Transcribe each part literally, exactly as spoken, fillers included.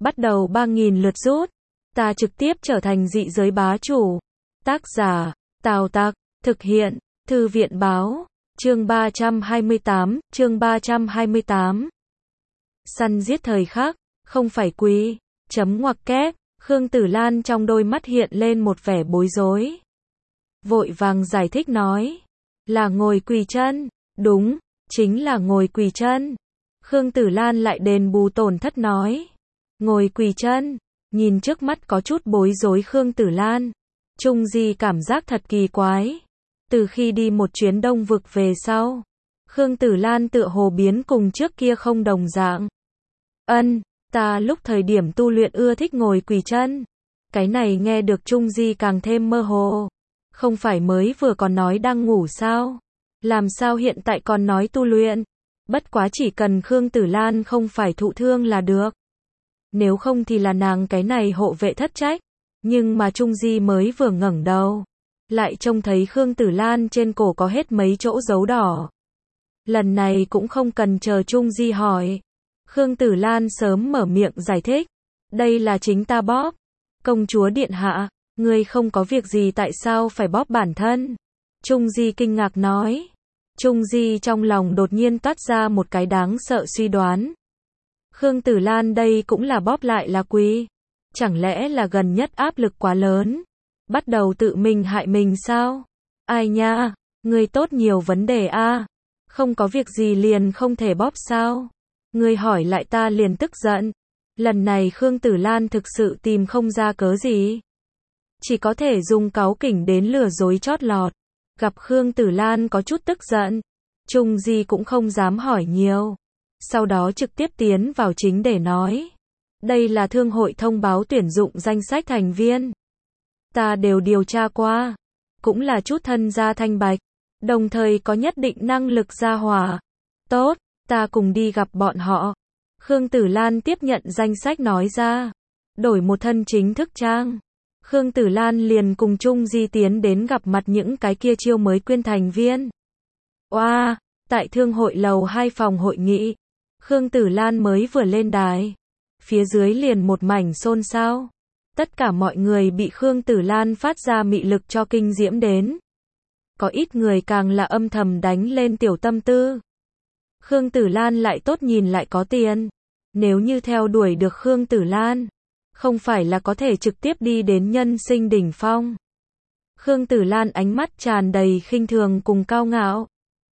bắt đầu ba nghìn lượt rút. Ta trực tiếp trở thành dị giới bá chủ. Tác giả, Tào Tặc, thực hiện, Thư viện báo, chương ba trăm hai mươi tám, chương ba trăm hai mươi tám. Săn giết thời khắc, không phải quý, chấm ngoặc kép, Khương Tử Lan trong đôi mắt hiện lên một vẻ bối rối. Vội vàng giải thích nói, là ngồi quỳ chân, đúng, chính là ngồi quỳ chân. Khương Tử Lan lại đền bù tổn thất nói, ngồi quỳ chân, nhìn trước mắt có chút bối rối Khương Tử Lan. Trung Di cảm giác thật kỳ quái. Từ khi đi một chuyến Đông Vực về sau, Khương Tử Lan tựa hồ biến cùng trước kia không đồng dạng. Ân, ta lúc thời điểm tu luyện ưa thích ngồi quỳ chân. Cái này nghe được Trung Di càng thêm mơ hồ. Không phải mới vừa còn nói đang ngủ sao? Làm sao hiện tại còn nói tu luyện? Bất quá chỉ cần Khương Tử Lan không phải thụ thương là được. Nếu không thì là nàng cái này hộ vệ thất trách. Nhưng mà Trung Di mới vừa ngẩng đầu, lại trông thấy Khương Tử Lan trên cổ có hết mấy chỗ dấu đỏ. Lần này cũng không cần chờ Trung Di hỏi. Khương Tử Lan sớm mở miệng giải thích. Đây là chính ta bóp. Công chúa điện hạ, ngươi không có việc gì tại sao phải bóp bản thân? Trung Di kinh ngạc nói. Trung Di trong lòng đột nhiên toát ra một cái đáng sợ suy đoán. Khương Tử Lan đây cũng là bóp lại là quý. Chẳng lẽ là gần nhất áp lực quá lớn, bắt đầu tự mình hại mình sao? Ai nha, ngươi tốt nhiều vấn đề a. Không có việc gì liền không thể bóp sao? Ngươi hỏi lại ta liền tức giận. Lần này Khương Tử Lan thực sự tìm không ra cớ gì. Chỉ có thể dùng cáu kỉnh đến lừa dối chót lọt. Gặp Khương Tử Lan có chút tức giận, Trung Di cũng không dám hỏi nhiều. Sau đó trực tiếp tiến vào chính để nói. Đây là thương hội thông báo tuyển dụng danh sách thành viên. Ta đều điều tra qua. Cũng là chút thân gia thanh bạch. Đồng thời có nhất định năng lực gia hỏa. Tốt, ta cùng đi gặp bọn họ. Khương Tử Lan tiếp nhận danh sách nói ra. Đổi một thân chính thức trang. Khương Tử Lan liền cùng Trung Di tiến đến gặp mặt những cái kia chiêu mới quyên thành viên. Oa, wow, tại thương hội lầu hai phòng hội nghị. Khương Tử Lan mới vừa lên đài. Phía dưới liền một mảnh xôn xao. Tất cả mọi người bị Khương Tử Lan phát ra mị lực cho kinh diễm đến. Có ít người càng là âm thầm đánh lên tiểu tâm tư. Khương Tử Lan lại tốt nhìn lại có tiền. Nếu như theo đuổi được Khương Tử Lan, không phải là có thể trực tiếp đi đến nhân sinh đỉnh phong. Khương Tử Lan ánh mắt tràn đầy khinh thường cùng cao ngạo.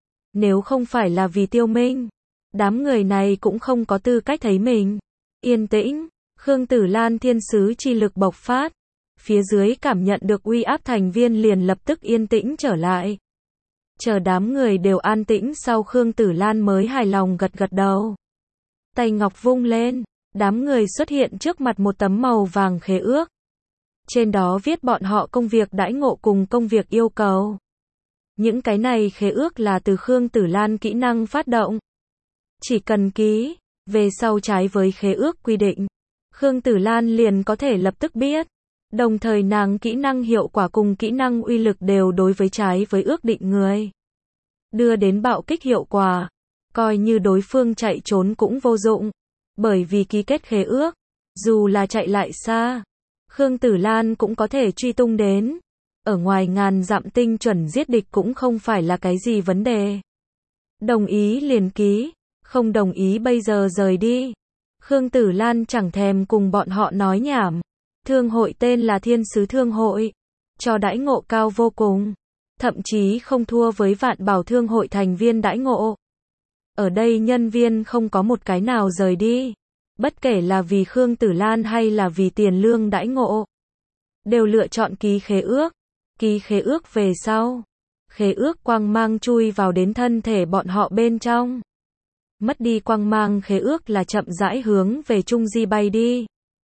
Nếu không phải là vì Tiêu Minh, đám người này cũng không có tư cách thấy mình. Yên tĩnh, Khương Tử Lan thiên sứ chi lực bộc phát. Phía dưới cảm nhận được uy áp thành viên liền lập tức yên tĩnh trở lại. Chờ đám người đều an tĩnh sau Khương Tử Lan mới hài lòng gật gật đầu. Tay ngọc vung lên, đám người xuất hiện trước mặt một tấm màu vàng khế ước. Trên đó viết bọn họ công việc đãi ngộ cùng công việc yêu cầu. Những cái này khế ước là từ Khương Tử Lan kỹ năng phát động. Chỉ cần ký, về sau trái với khế ước quy định, Khương Tử Lan liền có thể lập tức biết. Đồng thời nàng kỹ năng hiệu quả cùng kỹ năng uy lực đều đối với trái với ước định người. Đưa đến bạo kích hiệu quả, coi như đối phương chạy trốn cũng vô dụng. Bởi vì ký kết khế ước, dù là chạy lại xa, Khương Tử Lan cũng có thể truy tung đến. Ở ngoài ngàn dặm tinh chuẩn giết địch cũng không phải là cái gì vấn đề. Đồng ý liền ký, không đồng ý bây giờ rời đi. Khương Tử Lan chẳng thèm cùng bọn họ nói nhảm. Thương hội tên là Thiên Sứ Thương hội, cho đãi ngộ cao vô cùng, thậm chí không thua với Vạn Bảo Thương hội thành viên đãi ngộ. Ở đây nhân viên không có một cái nào rời đi, bất kể là vì Khương Tử Lan hay là vì tiền lương đãi ngộ, đều lựa chọn ký khế ước. Ký khế ước về sau, khế ước quang mang chui vào đến thân thể bọn họ bên trong. Mất đi quang mang khế ước là chậm rãi hướng về Trung Di bay đi.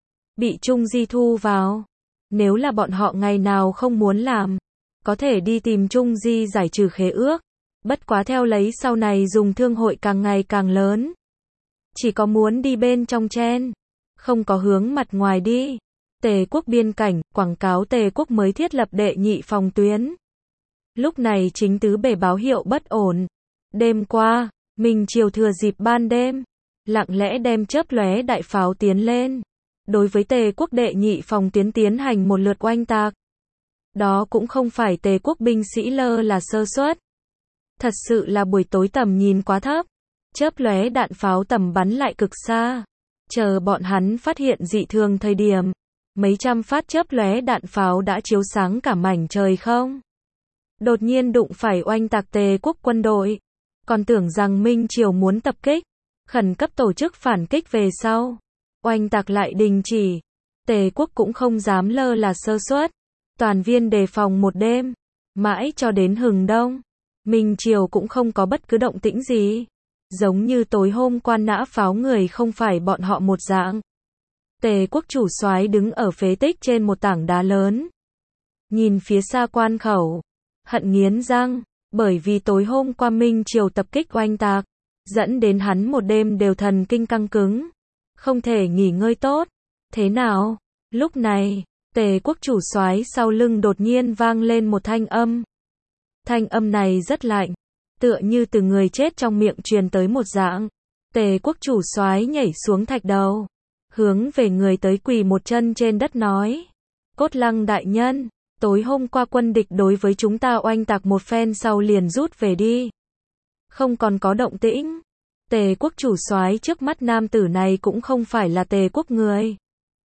Bị Trung Di thu vào. Nếu là bọn họ ngày nào không muốn làm, có thể đi tìm Trung Di giải trừ khế ước. Bất quá theo lấy sau này dùng thương hội càng ngày càng lớn. Chỉ có muốn đi bên trong chen, không có hướng mặt ngoài đi. Tề quốc biên cảnh, quảng cáo Tề quốc mới thiết lập đệ nhị phòng tuyến. Lúc này chính tứ bề báo hiệu bất ổn. Đêm qua, Minh Triều thừa dịp ban đêm, lặng lẽ đem chớp lóe đại pháo tiến lên. đối với Tề quốc đệ nhị phòng tuyến tiến hành một lượt oanh tạc. Đó cũng không phải Tề quốc binh sĩ lơ là sơ suất. Thật sự là buổi tối tầm nhìn quá thấp, chớp lóe đạn pháo tầm bắn lại cực xa. Chờ bọn hắn phát hiện dị thường thời điểm, mấy trăm phát chớp lóe đạn pháo đã chiếu sáng cả mảnh trời không. Đột nhiên đụng phải oanh tạc Tề quốc quân đội, còn tưởng rằng Minh Triều muốn tập kích, khẩn cấp tổ chức phản kích về sau. Oanh tạc lại đình chỉ, Tề quốc cũng không dám lơ là sơ suất, toàn viên đề phòng một đêm, mãi cho đến hừng đông. Minh Triều cũng không có bất cứ động tĩnh gì, giống như tối hôm qua nã pháo người không phải bọn họ một dạng. Tề quốc chủ soái đứng ở phế tích trên một tảng đá lớn, nhìn phía xa quan khẩu, hận nghiến răng, bởi vì tối hôm qua Minh Triều tập kích oanh tạc, dẫn đến hắn một đêm đều thần kinh căng cứng, không thể nghỉ ngơi tốt. Thế nào? Lúc này, Tề quốc chủ soái sau lưng đột nhiên vang lên một thanh âm. Thanh âm này rất lạnh, tựa như từ người chết trong miệng truyền tới một dạng. Tề quốc chủ soái nhảy xuống thạch đầu, hướng về người tới quỳ một chân trên đất nói: Cốt Lăng đại nhân, tối hôm qua quân địch đối với chúng ta oanh tạc một phen sau liền rút về đi, không còn có động tĩnh. Tề quốc chủ soái trước mắt nam tử này cũng không phải là Tề quốc người.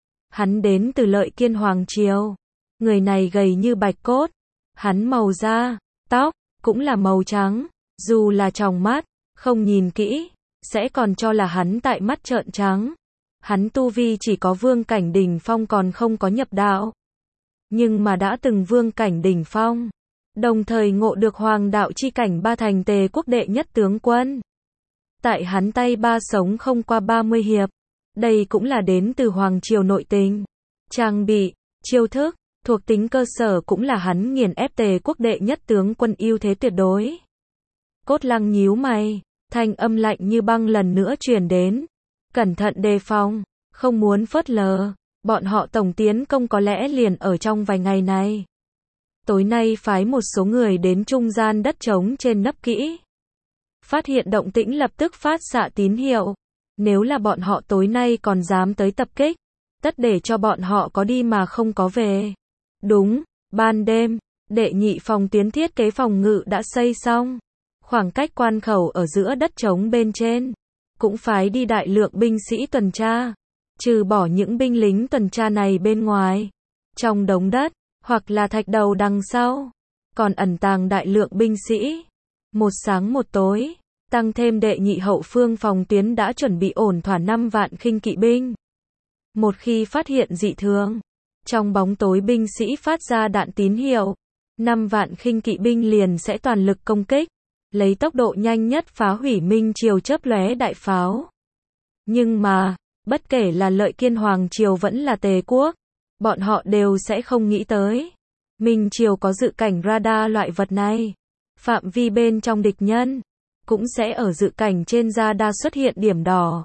Hắn đến từ Lợi Kiên Hoàng Triều. Người này gầy như bạch cốt. Hắn màu da, tóc, cũng là màu trắng. Dù là tròng mắt, không nhìn kỹ, sẽ còn cho là hắn tại mắt trợn trắng. Hắn tu vi chỉ có vương cảnh đỉnh phong còn không có nhập đạo. Nhưng mà đã từng vương cảnh đỉnh phong. Đồng thời ngộ được hoàng đạo chi cảnh ba thành Tề quốc đệ nhất tướng quân. Tại hắn tay ba sống không qua ba mươi hiệp. Đây cũng là đến từ Hoàng Triều nội tình. Trang bị, chiêu thức, thuộc tính cơ sở cũng là hắn nghiền ép Tề quốc đệ nhất tướng quân ưu thế tuyệt đối. Cốt Lăng nhíu mày, thanh âm lạnh như băng lần nữa truyền đến. Cẩn thận đề phòng, không muốn phớt lờ, bọn họ tổng tiến công có lẽ liền ở trong vài ngày này. Tối nay phái một số người đến trung gian đất trống trên nấp kỹ. Phát hiện động tĩnh lập tức phát xạ tín hiệu. Nếu là bọn họ tối nay còn dám tới tập kích, tất để cho bọn họ có đi mà không có về. Đúng, ban đêm, đệ nhị phòng tuyến thiết kế phòng ngự đã xây xong. Khoảng cách quan khẩu ở giữa đất trống bên trên, cũng phái đi đại lượng binh sĩ tuần tra. Trừ bỏ những binh lính tuần tra này bên ngoài, trong đống đất, hoặc là thạch đầu đằng sau, còn ẩn tàng đại lượng binh sĩ. Một sáng một tối, tăng thêm đệ nhị hậu phương phòng tuyến đã chuẩn bị ổn thỏa năm vạn khinh kỵ binh. Một khi phát hiện dị thường, trong bóng tối binh sĩ phát ra đạn tín hiệu, năm vạn khinh kỵ binh liền sẽ toàn lực công kích, lấy tốc độ nhanh nhất phá hủy Minh Triều chớp lóe đại pháo. Nhưng mà, bất kể là Lợi Kiên Hoàng Triều vẫn là Tề quốc, bọn họ đều sẽ không nghĩ tới. Minh Triều có dự cảnh radar loại vật này. Phạm vi bên trong địch nhân, cũng sẽ ở dự cảnh trên radar xuất hiện điểm đỏ.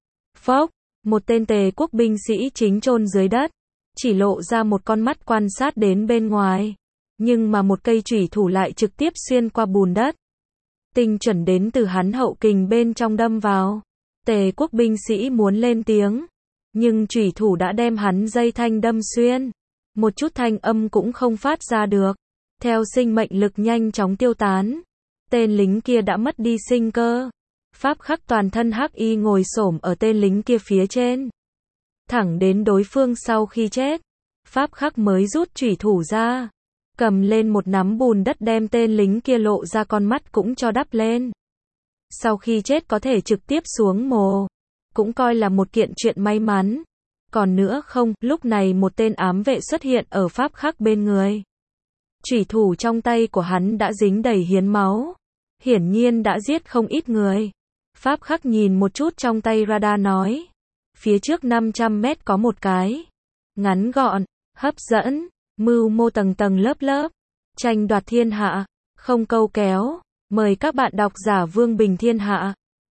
Phốc, một tên Tề quốc binh sĩ chính chôn dưới đất, chỉ lộ ra một con mắt quan sát đến bên ngoài. Nhưng mà một cây chủy thủ lại trực tiếp xuyên qua bùn đất. Tinh chuẩn đến từ hắn hậu kình bên trong đâm vào. Tề quốc binh sĩ muốn lên tiếng, nhưng chủy thủ đã đem hắn dây thanh đâm xuyên. Một chút thanh âm cũng không phát ra được. Theo sinh mệnh lực nhanh chóng tiêu tán, tên lính kia đã mất đi sinh cơ. Pháp khắc toàn thân hắc y ngồi xổm ở tên lính kia phía trên. Thẳng đến đối phương sau khi chết, Pháp khắc mới rút chủy thủ ra, cầm lên một nắm bùn đất đem tên lính kia lộ ra con mắt cũng cho đắp lên. Sau khi chết có thể trực tiếp xuống mồ, cũng coi là một kiện chuyện may mắn. Còn nữa không, lúc này một tên ám vệ xuất hiện ở Pháp khắc bên người. Chủy thủ trong tay của hắn đã dính đầy hiến máu. Hiển nhiên đã giết không ít người. Pháp khắc nhìn một chút trong tay radar nói. Phía trước năm trăm mét có một cái. Ngắn gọn, hấp dẫn, mưu mô tầng tầng lớp lớp. Tranh đoạt thiên hạ, không câu kéo. Mời các bạn đọc giả Vương Bình Thiên Hạ.